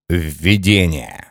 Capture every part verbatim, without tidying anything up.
Введение.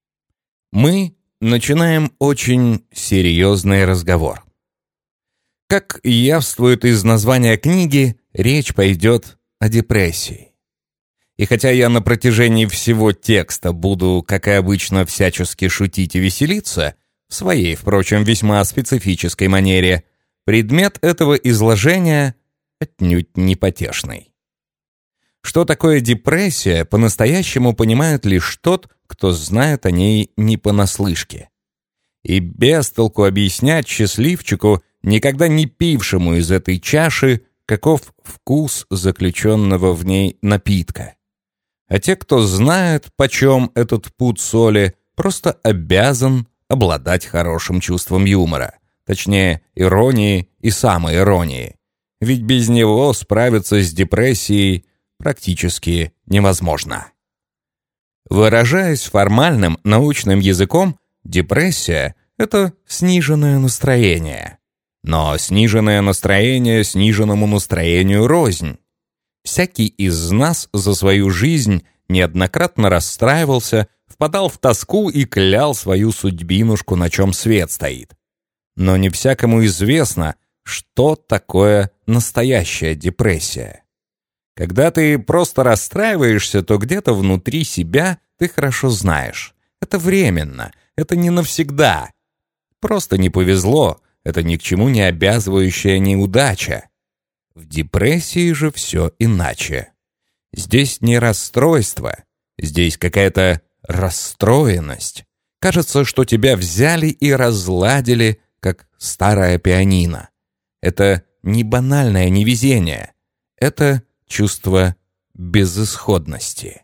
Мы начинаем очень серьезный разговор. Как явствует из названия книги, речь пойдет о депрессии. И хотя я на протяжении всего текста буду, как и обычно, всячески шутить и веселиться, в своей, впрочем, весьма специфической манере, предмет этого изложения отнюдь не потешный. Что такое депрессия, по-настоящему понимает лишь тот, кто знает о ней не понаслышке. И без толку объяснять счастливчику, никогда не пившему из этой чаши, каков вкус заключенного в ней напитка. А те, кто знает, почем этот пуд соли, просто обязан обладать хорошим чувством юмора, точнее, иронии и самоиронии. Ведь без него справиться с депрессией практически невозможно. Выражаясь формальным научным языком, депрессия – это сниженное настроение. Но сниженное настроение сниженному настроению рознь. Всякий из нас за свою жизнь неоднократно расстраивался, впадал в тоску и клял свою судьбинушку, на чем свет стоит. Но не всякому известно, что такое настоящая депрессия. Когда ты просто расстраиваешься, то где-то внутри себя ты хорошо знаешь. Это временно, это не навсегда. Просто не повезло, это ни к чему не обязывающая неудача. В депрессии же все иначе. Здесь не расстройство, здесь какая-то расстроенность. Кажется, что тебя взяли и разладили, как старое пианино. Это не банальное невезение, это чувство безысходности.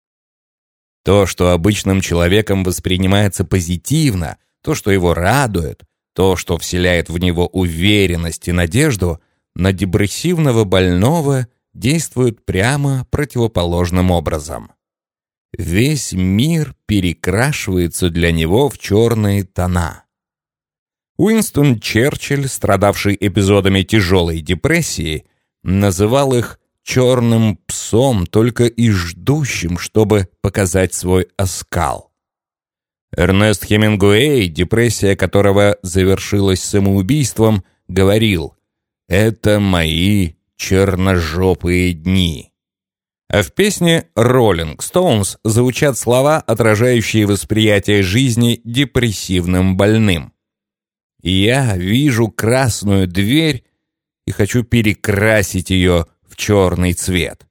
То, что обычным человеком воспринимается позитивно, то, что его радует, то, что вселяет в него уверенность и надежду, на депрессивного больного действует прямо противоположным образом. Весь мир перекрашивается для него в черные тона. Уинстон Черчилль, страдавший эпизодами тяжелой депрессии, называл их черным псом, только и ждущим, чтобы показать свой оскал. Эрнест Хемингуэй, депрессия которого завершилась самоубийством, говорил: «Это мои черножопые дни». А в песне «Роллинг Стоунс» звучат слова, отражающие восприятие жизни депрессивным больным. «Я вижу красную дверь и хочу перекрасить ее в черный цвет».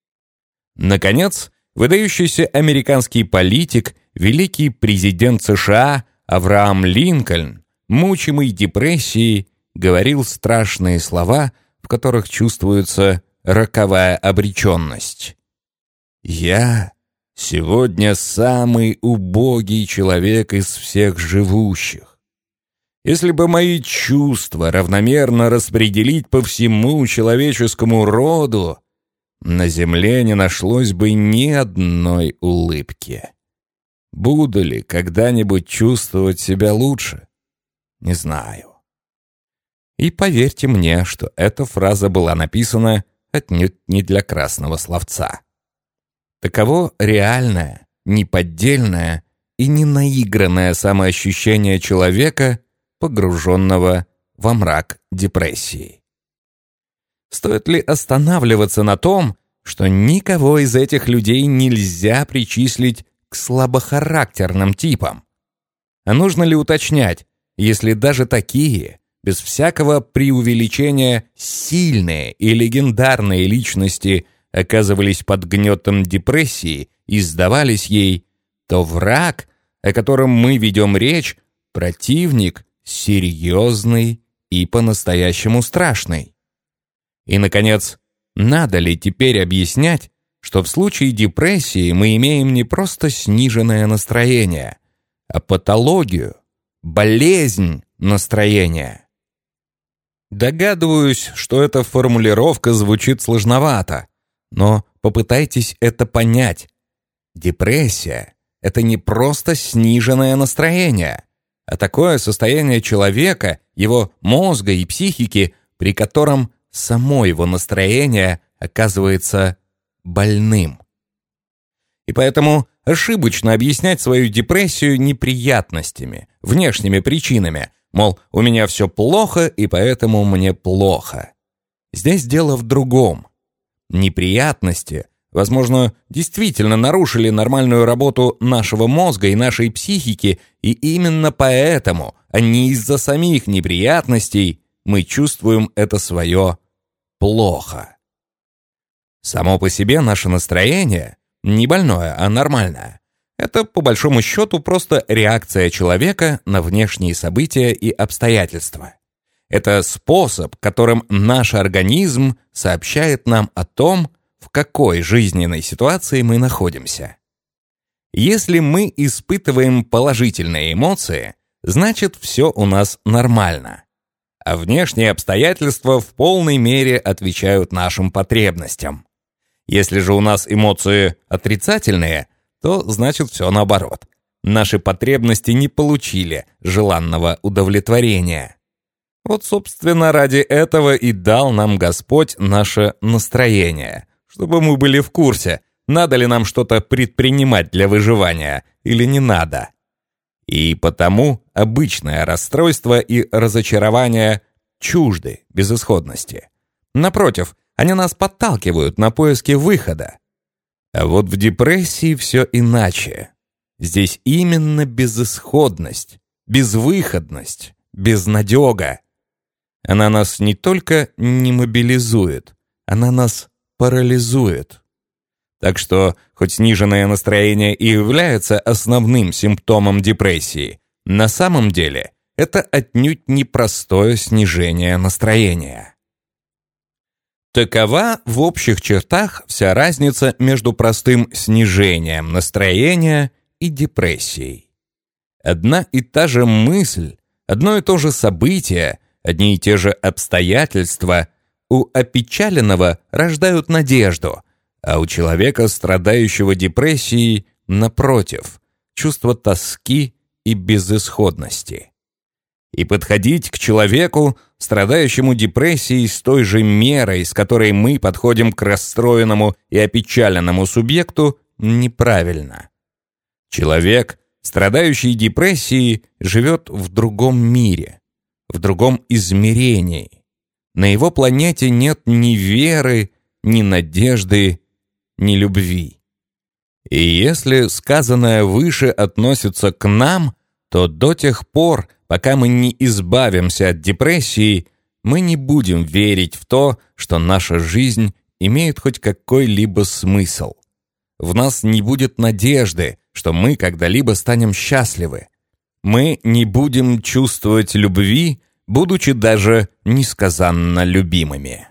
Наконец, выдающийся американский политик, великий президент США Авраам Линкольн, мучимый депрессией, говорил страшные слова, в которых чувствуется роковая обреченность. «Я сегодня самый убогий человек из всех живущих. Если бы мои чувства равномерно распределить по всему человеческому роду, на земле не нашлось бы ни одной улыбки. Буду ли когда-нибудь чувствовать себя лучше? Не знаю». И поверьте мне, что эта фраза была написана отнюдь не для красного словца. Таково реальное, неподдельное и ненаигранное самоощущение человека, погруженного во мрак депрессии. Стоит ли останавливаться на том, что никого из этих людей нельзя причислить к слабохарактерным типам? А нужно ли уточнять, если даже такие, без всякого преувеличения, сильные и легендарные личности оказывались под гнетом депрессии и сдавались ей, то враг, о котором мы ведем речь, противник, серьезный и по-настоящему страшный. И, наконец, надо ли теперь объяснять, что в случае депрессии мы имеем не просто сниженное настроение, а патологию, болезнь настроения? Догадываюсь, что эта формулировка звучит сложновато, но попытайтесь это понять. Депрессия – это не просто сниженное настроение, а такое состояние человека, его мозга и психики, при котором само его настроение оказывается больным. И поэтому ошибочно объяснять свою депрессию неприятностями, внешними причинами, мол, у меня все плохо, и поэтому мне плохо. Здесь дело в другом. Неприятности, возможно, действительно нарушили нормальную работу нашего мозга и нашей психики, и именно поэтому, а не из-за самих неприятностей, мы чувствуем это свое плохо. Само по себе наше настроение не больное, а нормальное. Это, по большому счету, просто реакция человека на внешние события и обстоятельства. Это способ, которым наш организм сообщает нам о том, в какой жизненной ситуации мы находимся. Если мы испытываем положительные эмоции, значит, все у нас нормально. А внешние обстоятельства в полной мере отвечают нашим потребностям. Если же у нас эмоции отрицательные, то значит все наоборот. Наши потребности не получили желанного удовлетворения. Вот, собственно, ради этого и дал нам Господь наше настроение, чтобы мы были в курсе, надо ли нам что-то предпринимать для выживания или не надо. И потому обычное расстройство и разочарование чужды безысходности. Напротив, они нас подталкивают на поиски выхода. А вот в депрессии все иначе. Здесь именно безысходность, безвыходность, безнадега. Она нас не только не мобилизует, она нас парализует. Так что, хоть сниженное настроение и является основным симптомом депрессии, на самом деле это отнюдь непростое снижение настроения. Такова в общих чертах вся разница между простым снижением настроения и депрессией. Одна и та же мысль, одно и то же событие, одни и те же обстоятельства у опечаленного рождают надежду, а у человека, страдающего депрессией, напротив, чувство тоски и безысходности. И подходить к человеку, страдающему депрессией, с той же мерой, с которой мы подходим к расстроенному и опечаленному субъекту, неправильно. Человек, страдающий депрессией, живет в другом мире, в другом измерении. На его планете нет ни веры, ни надежды, ни любви. И если сказанное выше относится к нам, то до тех пор, пока мы не избавимся от депрессии, мы не будем верить в то, что наша жизнь имеет хоть какой-либо смысл. В нас не будет надежды, что мы когда-либо станем счастливы. Мы не будем чувствовать любви, будучи даже несказанно любимыми.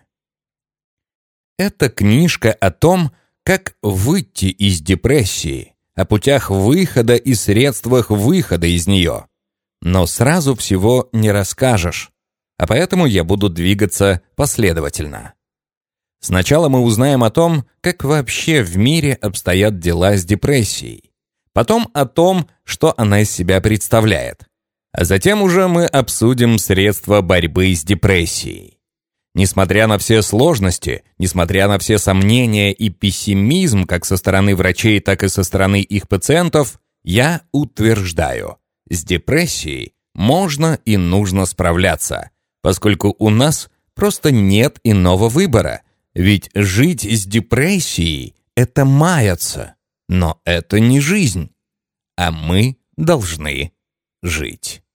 Это книжка о том, как выйти из депрессии, о путях выхода и средствах выхода из нее. Но сразу всего не расскажешь, а поэтому я буду двигаться последовательно. Сначала мы узнаем о том, как вообще в мире обстоят дела с депрессией. Потом о том, что она из себя представляет. А затем уже мы обсудим средства борьбы с депрессией. Несмотря на все сложности, несмотря на все сомнения и пессимизм как со стороны врачей, так и со стороны их пациентов, я утверждаю, с депрессией можно и нужно справляться, поскольку у нас просто нет иного выбора. Ведь жить с депрессией – это маяться, но это не жизнь, а мы должны жить.